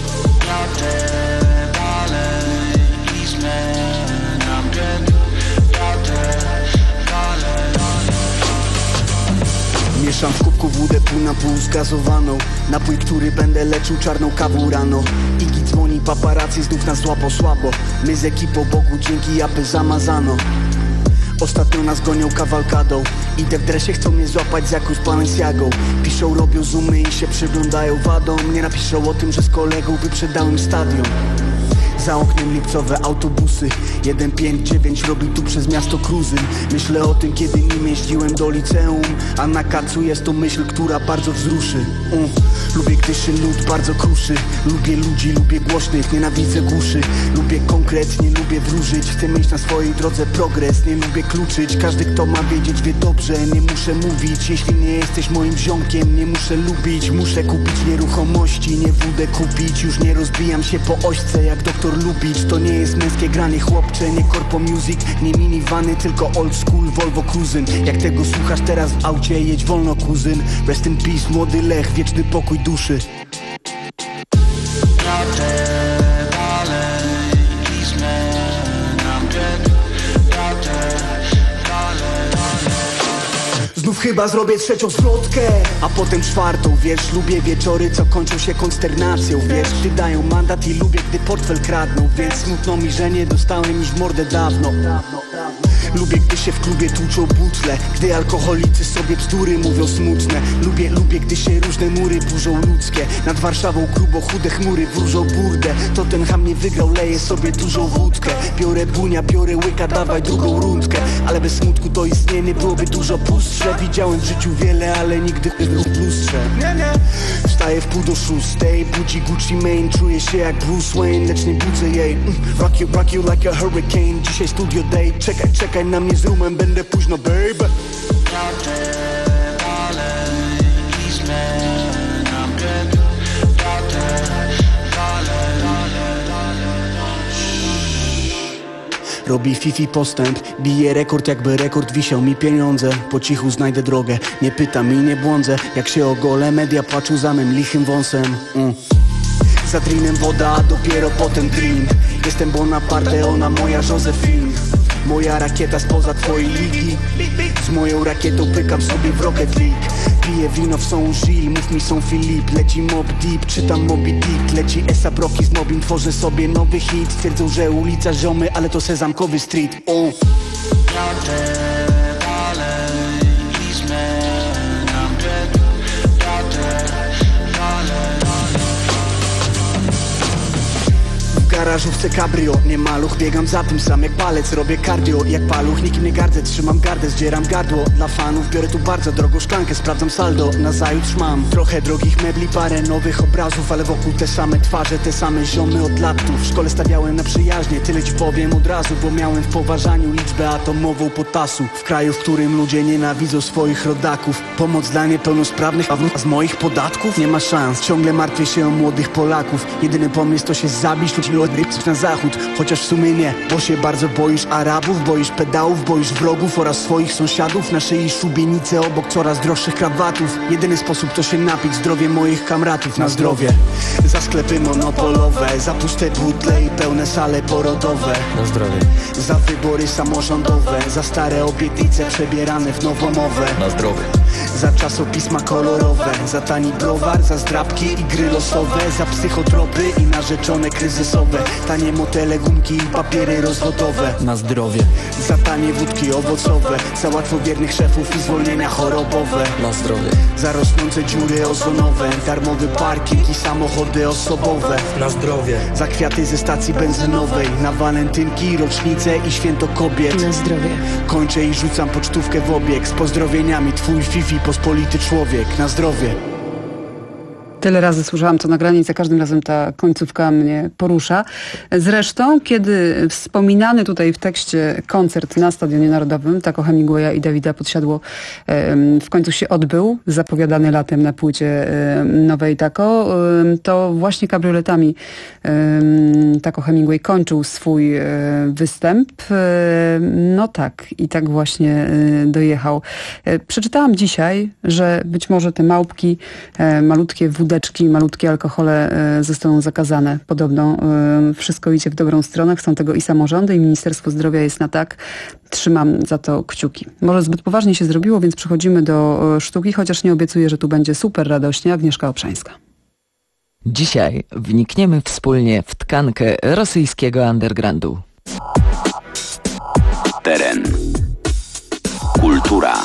Mieszam w kubku wódę pół na pół zgazowaną. Napój, który będę leczył czarną kawą rano. Igi dzwoni, paparazzi znów nas złapo słabo. My z ekipą Bogu dzięki, aby zamazano. Ostatnio nas gonią kawalkadą. Idę w dresie, chcą mnie złapać z jakąś Balenciagą. Piszą, robią zoomy i się przyglądają wadą. Nie napiszą o tym, że z kolegą wyprzedałem stadion. Za oknem lipcowe autobusy. jeden pięć dziewięć robi tu przez miasto kruzyn. Myślę o tym, kiedy nim jeździłem do liceum. A na kacu jest to myśl, która bardzo wzruszy. mm. Lubię, gdy się lud bardzo kruszy. Lubię ludzi, lubię głośnych, nienawidzę głuszy. Lubię konkret, nie lubię wróżyć. Chcę mieć na swojej drodze progres, nie lubię kluczyć. Każdy, kto ma wiedzieć, wie dobrze, nie muszę mówić. Jeśli nie jesteś moim ziomkiem, nie muszę lubić. Muszę kupić nieruchomości, nie wódę kupić. Już nie rozbijam się po ośce jak doktor Lubicz. To nie jest męskie granie, chłopcze, nie corpo music. Nie minivany, tylko old school Volvo Cruisin. Jak tego słuchasz teraz w aucie, jedź wolno, kuzyn. Rest in peace, młody Lech, wieczny pokój duszy. Znów chyba zrobię trzecią zwrotkę, a potem czwartą, wiesz. Lubię wieczory, co kończą się konsternacją, wiesz. Gdy dają mandat i lubię, gdy portfel kradną. Więc smutno mi, że nie dostałem już w mordę dawno. Lubię, gdy się w klubie tłuczą butle, gdy alkoholicy sobie bzdury mówią smutne. Lubię, lubię, gdy się różne mury burzą ludzkie. Nad Warszawą grubo chude chmury wróżą burdę. Tottenham nie wygrał, leje sobie dużą wódkę. Biorę bunia, biorę łyka, dawaj drugą rundkę. Ale bez smutku to istnienie byłoby dużo pustsze. Widziałem w życiu wiele, ale nigdy w lustrze. Wstaję w pół do szóstej, budzi Gucci Mane. Czuję się jak Bruce Wayne, lecz nie budzę jej. Rock you, rock you like a hurricane. Dzisiaj studio day, czekaj, czekaj na mnie z rumem, będę późno, baby. Robi Fifi postęp, bije rekord, jakby rekord wisiał mi pieniądze. Po cichu znajdę drogę, nie pytam i nie błądzę. Jak się ogolę, media płaczą za mym lichym wąsem. mm. Za drinem woda, a dopiero potem dream. Jestem Bonaparte, ona moja Josephine. Moja rakieta spoza twojej ligi. Z moją rakietą pykam sobie w Rocket League. Piję wino w Są Gilles, mów mi Są Philippe. Leci Mob Deep, czytam Moby Dick. Leci Esa Broki z Mobbing, tworzę sobie nowy hit. Twierdzą, że ulica ziomy, ale to sezamkowy street. oh. W garażówce cabrio, nie maluch, biegam za tym sam jak palec. Robię cardio jak paluch, nikim nie gardzę. Trzymam gardę, zdzieram gardło. Dla fanów biorę tu bardzo drogą szklankę. Sprawdzam saldo, nazajutrz mam trochę drogich mebli, parę nowych obrazów. Ale wokół te same twarze, te same ziomy od lat tu. W szkole stawiałem na przyjaźnie, tyle ci powiem od razu. Bo miałem w poważaniu liczbę atomową potasu. W kraju, w którym ludzie nienawidzą swoich rodaków. Pomoc dla niepełnosprawnych, a z moich podatków nie ma szans. Ciągle martwię się o młodych Polaków. Jedyny pomysł to się zabić ludzi na zachód, chociaż w sumie nie. Bo się bardzo boisz Arabów, boisz pedałów, boisz wrogów oraz swoich sąsiadów. Na szyi szubienice obok coraz droższych krawatów. Jedyny sposób to się napić, zdrowie moich kamratów. Na zdrowie. Za sklepy monopolowe, za puste butle i pełne sale porodowe. Na zdrowie. Za wybory samorządowe, za stare obietnice przebierane w nową mowę. Na zdrowie. Za czasopisma kolorowe, za tani browar, za zdrabki i gry losowe. Za psychotropy i narzeczone kryzysowe. Tanie motele, gumki i papiery rozwodowe. Na zdrowie. Za tanie wódki owocowe, za łatwowiernych szefów i zwolnienia chorobowe. Na zdrowie. Za rosnące dziury ozonowe, darmowy parking i samochody osobowe. Na zdrowie. Za kwiaty ze stacji benzynowej, na walentynki, rocznice i święto kobiet. Na zdrowie. Kończę i rzucam pocztówkę w obieg z pozdrowieniami twój Fifi pospolity człowiek. Na zdrowie. Tyle razy słyszałam to nagranie i za każdym razem ta końcówka mnie porusza. Zresztą, kiedy wspominany tutaj w tekście koncert na Stadionie Narodowym Taco Hemingwaya i Dawida Podsiadło w końcu się odbył, zapowiadany latem na płycie nowej Taco, to właśnie kabrioletami Taco Hemingway kończył swój występ. No tak, i tak właśnie dojechał. Przeczytałam dzisiaj, że być może te małpki, malutkie wódeczki, malutkie alkohole zostaną zakazane. Podobno wszystko idzie w dobrą stronę, chcą tego i samorządy, i Ministerstwo Zdrowia jest na tak. Trzymam za to kciuki. Może zbyt poważnie się zrobiło, więc przechodzimy do sztuki, chociaż nie obiecuję, że tu będzie super radośnie. Agnieszka Obszańska. Dzisiaj wnikniemy wspólnie w tkankę rosyjskiego undergroundu. Teren. Kultura.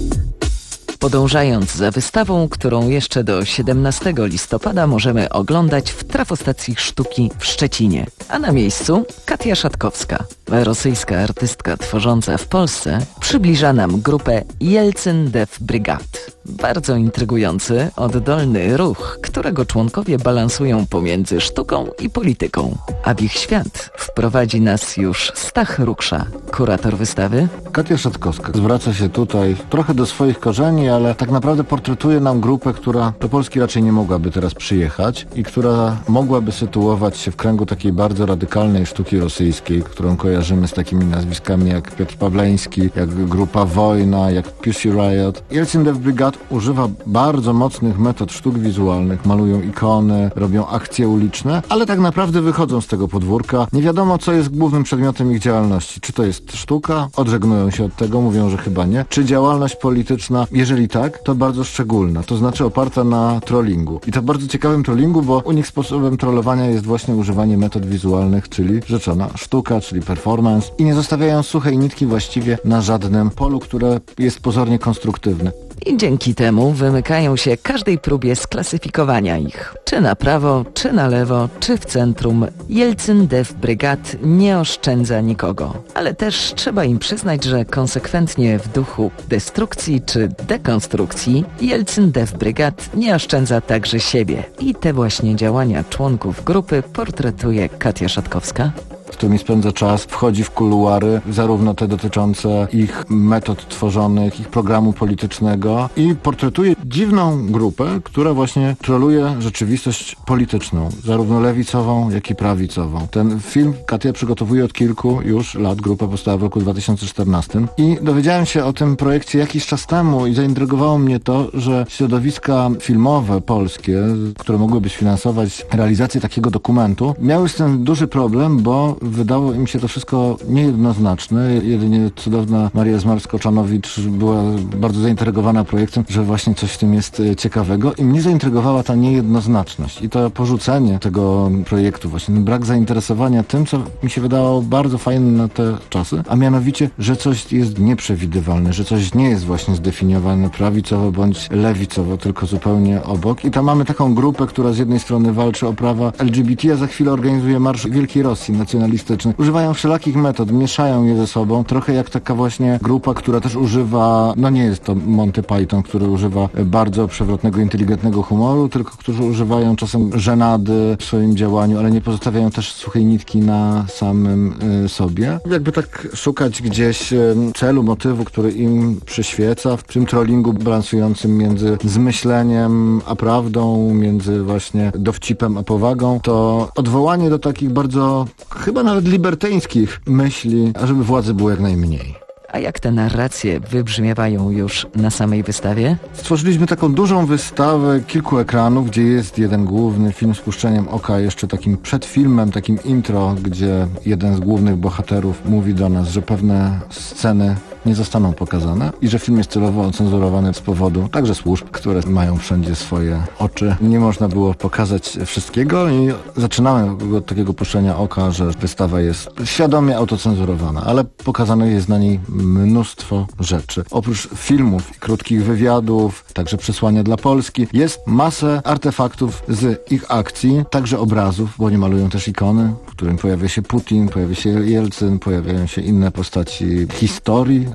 Podążając za wystawą, którą jeszcze do siedemnastego listopada możemy oglądać w trafostacji sztuki w Szczecinie. A na miejscu Katia Szatkowska, rosyjska artystka tworząca w Polsce, przybliża nam grupę Jelcyn Dev Brigade. Bardzo intrygujący, oddolny ruch, którego członkowie balansują pomiędzy sztuką i polityką. A w ich świat wprowadzi nas już Stach Ruksza, kurator wystawy. Katia Szatkowska zwraca się tutaj trochę do swoich korzeni, ale tak naprawdę portretuje nam grupę, która do Polski raczej nie mogłaby teraz przyjechać i która mogłaby sytuować się w kręgu takiej bardzo radykalnej sztuki rosyjskiej, którą kojarzymy z takimi nazwiskami jak Piotr Pawleński, jak grupa Wojna, jak Pussy Riot. Jelcyn Dev Brigade używa bardzo mocnych metod sztuk wizualnych, malują ikony, robią akcje uliczne, ale tak naprawdę wychodzą z tego podwórka. Nie wiadomo, co jest głównym przedmiotem ich działalności. Czy to jest sztuka? Odżegnują się od tego, mówią, że chyba nie. Czy działalność polityczna? Jeżeli tak, to bardzo szczególna, to znaczy oparta na trollingu. I to bardzo ciekawym trollingu, bo u nich sposobem trollowania jest właśnie używanie metod wizualnych, czyli rzeczona sztuka, czyli performance, i nie zostawiają suchej nitki właściwie na żadnym polu, które jest pozornie konstruktywne. I dzięki temu wymykają się każdej próbie sklasyfikowania ich. Czy na prawo, czy na lewo, czy w centrum, Jelcyn Dev Brigade nie oszczędza nikogo. Ale też trzeba im przyznać, że konsekwentnie w duchu destrukcji czy dekonstrukcji Jelcyn Dev Brigade nie oszczędza także siebie. I te właśnie działania członków grupy portretuje Katia Szatkowska, z którymi spędza czas, wchodzi w kuluary, zarówno te dotyczące ich metod tworzonych, ich programu politycznego, i portretuje dziwną grupę, która właśnie troluje rzeczywistość polityczną, zarówno lewicową, jak i prawicową. Ten film Katia przygotowuje od kilku już lat, grupa powstała w roku dwa tysiące czternastym, i dowiedziałem się o tym projekcie jakiś czas temu i zaintrygowało mnie to, że środowiska filmowe polskie, które mogłyby sfinansować realizację takiego dokumentu, miały z tym duży problem, bo wydało im się to wszystko niejednoznaczne. Jedynie cudowna Maria Zmarsko-Czanowicz była bardzo zaintrygowana projektem, że właśnie coś w tym jest ciekawego, i mnie zaintrygowała ta niejednoznaczność i to porzucenie tego projektu, właśnie ten brak zainteresowania tym, co mi się wydawało bardzo fajne na te czasy, a mianowicie, że coś jest nieprzewidywalne, że coś nie jest właśnie zdefiniowane prawicowo bądź lewicowo, tylko zupełnie obok. I tam mamy taką grupę, która z jednej strony walczy o prawa L G B T, a za chwilę organizuje Marsz Wielkiej Rosji nacjonalistyczny. Używają wszelakich metod, mieszają je ze sobą, trochę jak taka właśnie grupa, która też używa, no nie jest to Monty Python, który używa bardzo przewrotnego, inteligentnego humoru, tylko którzy używają czasem żenady w swoim działaniu, ale nie pozostawiają też suchej nitki na samym y, sobie. Jakby tak szukać gdzieś y, celu, motywu, który im przyświeca w tym trollingu balansującym między zmyśleniem a prawdą, między właśnie dowcipem a powagą, to odwołanie do takich bardzo chyba nawet libertyńskich myśli, ażeby władzy było jak najmniej. A jak te narracje wybrzmiewają już na samej wystawie? Stworzyliśmy taką dużą wystawę kilku ekranów, gdzie jest jeden główny film z puszczeniem oka, jeszcze takim przedfilmem, takim intro, gdzie jeden z głównych bohaterów mówi do nas, że pewne sceny nie zostaną pokazane i że film jest celowo ocenzurowany z powodu także służb, które mają wszędzie swoje oczy. Nie można było pokazać wszystkiego i zaczynamy od takiego puszczenia oka, że wystawa jest świadomie autocenzurowana, ale pokazane jest na niej mnóstwo rzeczy. Oprócz filmów i krótkich wywiadów, także przesłania dla Polski, jest masę artefaktów z ich akcji, także obrazów, bo oni malują też ikony, w którym pojawia się Putin, pojawia się Jelcyn, pojawiają się inne postaci historii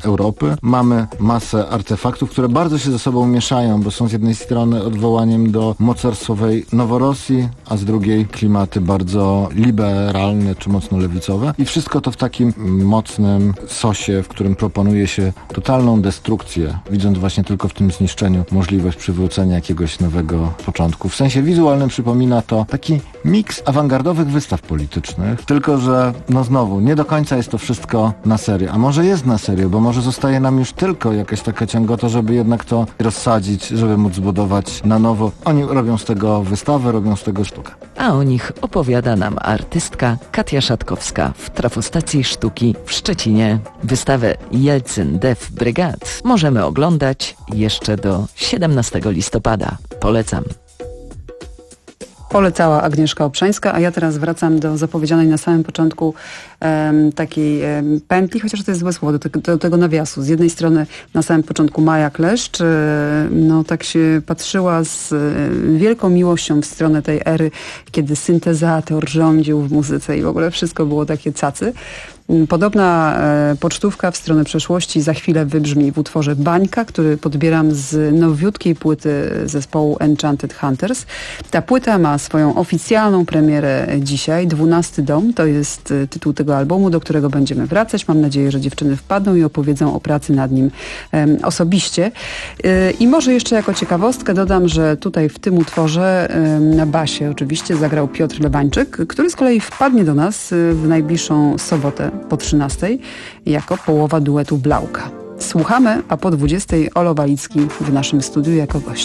Europy. Mamy masę artefaktów, które bardzo się ze sobą mieszają, bo są z jednej strony odwołaniem do mocarstwowej Noworosji, a z drugiej klimaty bardzo liberalne czy mocno lewicowe. I wszystko to w takim mocnym sosie, w którym proponuje się totalną destrukcję, widząc właśnie tylko w tym zniszczeniu możliwość przywrócenia jakiegoś nowego początku. W sensie wizualnym przypomina to taki miks awangardowych wystaw politycznych, tylko że no znowu, nie do końca jest to wszystko na serio. A może jest na serio, bo może zostaje nam już tylko jakaś taka ciągota, żeby jednak to rozsadzić, żeby móc zbudować na nowo. Oni robią z tego wystawę, robią z tego sztukę. A o nich opowiada nam artystka Katia Szatkowska w Trafostacji Sztuki w Szczecinie. Wystawę Jelcyn Def Brigade możemy oglądać jeszcze do siedemnastego listopada. Polecam. Polecała Agnieszka Obszańska, a ja teraz wracam do zapowiedzianej na samym początku um, takiej um, pętli, chociaż to jest złe słowo, do, te, do tego nawiasu. Z jednej strony na samym początku Maja Kleszcz, no tak się patrzyła z wielką miłością w stronę tej ery, kiedy syntezator rządził w muzyce i w ogóle wszystko było takie cacy. Podobna e, pocztówka w stronę przeszłości za chwilę wybrzmi w utworze Bańka, który podbieram z nowiutkiej płyty zespołu Enchanted Hunters. Ta płyta ma swoją oficjalną premierę dzisiaj. Dwunasty dom to jest tytuł tego albumu, do którego będziemy wracać. Mam nadzieję, że dziewczyny wpadną i opowiedzą o pracy nad nim e, osobiście. E, I może jeszcze jako ciekawostkę dodam, że tutaj w tym utworze e, na basie oczywiście zagrał Piotr Lewańczyk, który z kolei wpadnie do nas w najbliższą sobotę po trzynastej jako połowa duetu Blauka. Słuchamy, a po dwudziestej Olo Walicki w naszym studiu jako gość.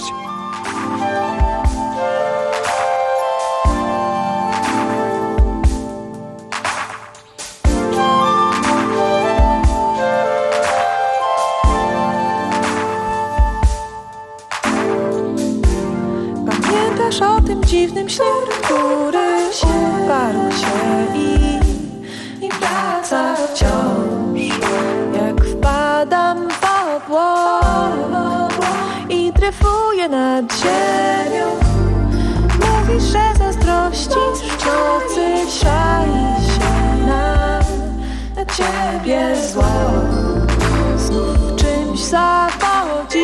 Pamiętasz o tym dziwnym śnie, który się parł się i I wraca wciąż, jak wpadam w obłok i dryfuję nad ziemią. Mówisz, że zazdrościsz, nocy szali się na, na ciebie zło. Znów czymś zawodzisz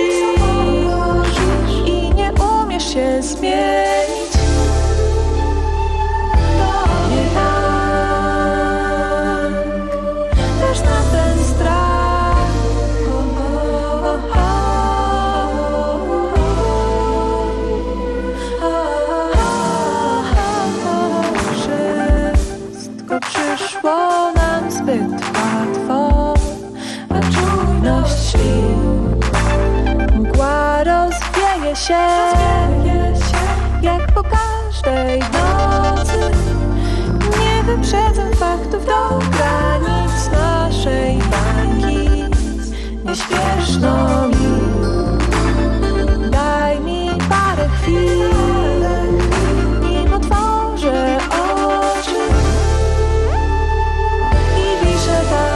i nie umiesz się zmienić. Znam ten strach. Oh, oh, oh, oh. Wszystko przyszło nam zbyt łatwo, a czujność śli. Mgła rozwieje się, jak po każdej nocy. Nie wyprzedzę faktów do granic naszej bańki. Nie śpieszno mi, daj mi parę chwil, nim otworzę oczy i wiszę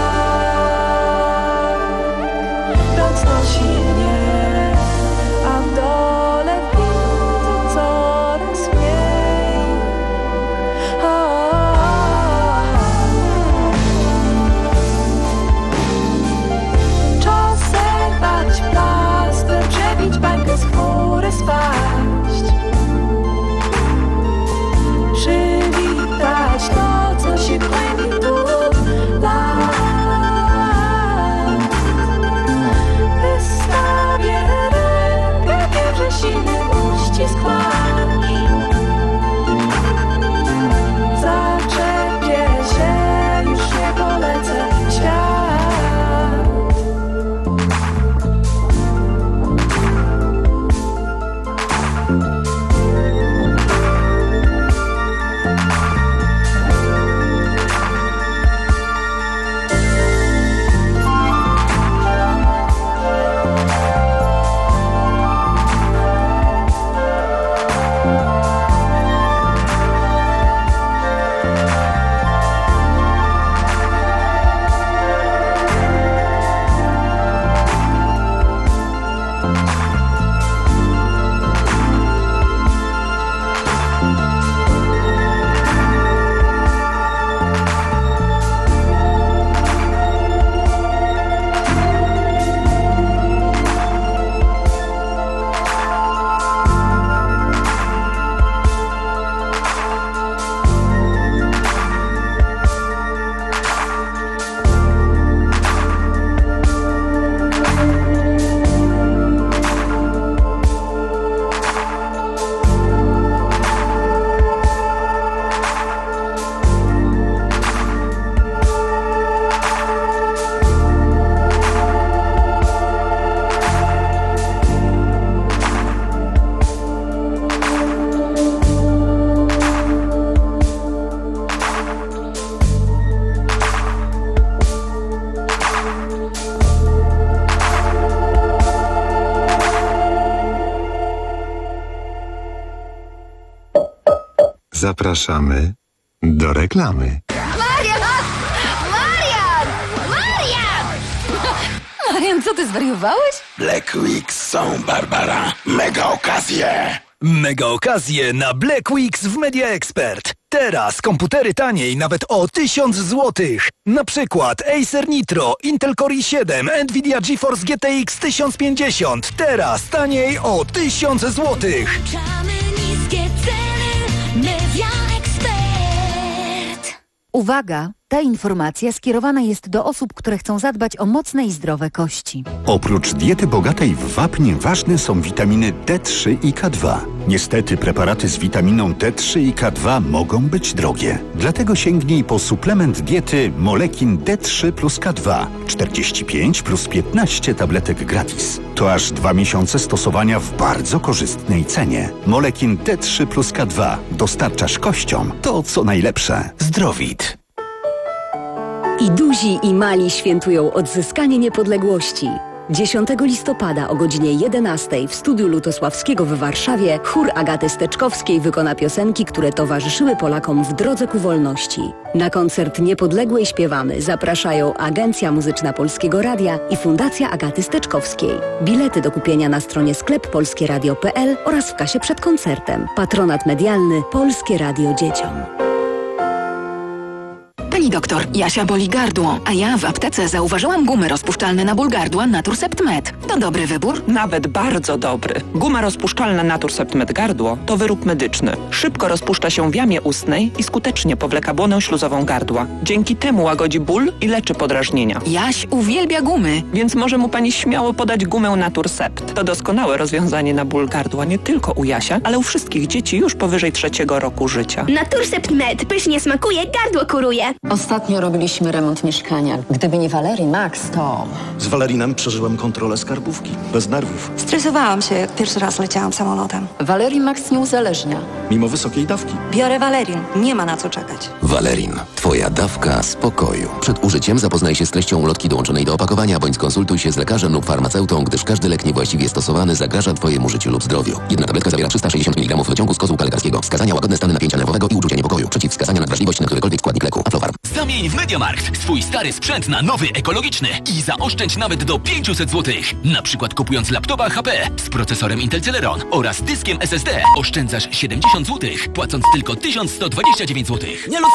tak, noc nosi mnie, a w dole widzę coraz mniej. Czas zerwać plan. Zapraszamy do reklamy. Marian! Marian! Marian! Marian, co ty zwariowałeś? Black Weeks są, Barbara. Mega okazje! Mega okazje na Black Weeks w Media Expert. Teraz komputery taniej nawet o tysiąc złotych. Na przykład Acer Nitro, Intel Core i siedem, Nvidia GeForce G T X tysiąc pięćdziesiąt. Teraz taniej o tysiąc złotych. Niskie ceny Media Expert. Uwaga! Ta informacja skierowana jest do osób, które chcą zadbać o mocne i zdrowe kości. Oprócz diety bogatej w wapń ważne są witaminy D trzy i K dwa. Niestety preparaty z witaminą D trzy i K dwa mogą być drogie. Dlatego sięgnij po suplement diety Molekin D trzy plus K dwa. czterdzieści pięć plus piętnaście tabletek gratis. To aż dwa miesiące stosowania w bardzo korzystnej cenie. Molekin D trzy plus K dwa. Dostarczasz kościom to, co najlepsze. Zdrowit. I duzi, i mali świętują odzyskanie niepodległości. dziesiątego listopada o godzinie jedenastej w studiu Lutosławskiego w Warszawie chór Agaty Steczkowskiej wykona piosenki, które towarzyszyły Polakom w drodze ku wolności. Na koncert Niepodległej śpiewamy zapraszają Agencja Muzyczna Polskiego Radia i Fundacja Agaty Steczkowskiej. Bilety do kupienia na stronie sklep polskieradio kropka p l oraz w kasie przed koncertem. Patronat medialny Polskie Radio Dzieciom. Pani doktor, Jasia boli gardło, a ja w aptece zauważyłam gumy rozpuszczalne na ból gardła Naturcept Med. To dobry wybór? Nawet bardzo dobry. Guma rozpuszczalna Naturcept Med gardło to wyrób medyczny. Szybko rozpuszcza się w jamie ustnej i skutecznie powleka błonę śluzową gardła. Dzięki temu łagodzi ból i leczy podrażnienia. Jaś uwielbia gumy. Więc może mu pani śmiało podać gumę Naturcept. To doskonałe rozwiązanie na ból gardła nie tylko u Jasia, ale u wszystkich dzieci już powyżej trzeciego roku życia. Naturcept Med pysznie smakuje, gardło kuruje. Ostatnio robiliśmy remont mieszkania. Gdyby nie Valerii Max, to... Z Valerinem przeżyłem kontrolę skarbówki. Bez nerwów. Stresowałam się, jak pierwszy raz leciałam samolotem. Valerii Max nie uzależnia. Mimo wysokiej dawki. Biorę Valerin. Nie ma na co czekać. Valerin. Twoja dawka spokoju. Przed użyciem zapoznaj się z treścią ulotki dołączonej do opakowania, bądź skonsultuj się z lekarzem lub farmaceutą, gdyż każdy lek niewłaściwie stosowany zagraża Twojemu życiu lub zdrowiu. Jedna tabletka zawiera trzysta sześćdziesiąt miligramów wyciągu z kozłka lekarskiego. Wskazania łagodne stany napięcia nerwowego i uczucia niepokoju. Przeciwwskazania na wrażliwość na którykolwiek składnik leku. Aflofarm. Zamień w MediaMarkt swój stary sprzęt na nowy, ekologiczny i zaoszczędź nawet do pięćset złotych. Na przykład kupując laptopa H P z procesorem Intel Celeron oraz dyskiem S S D oszczędzasz siedemdziesiąt złotych, płacąc tylko tysiąc sto dwadzieścia dziewięć złotych.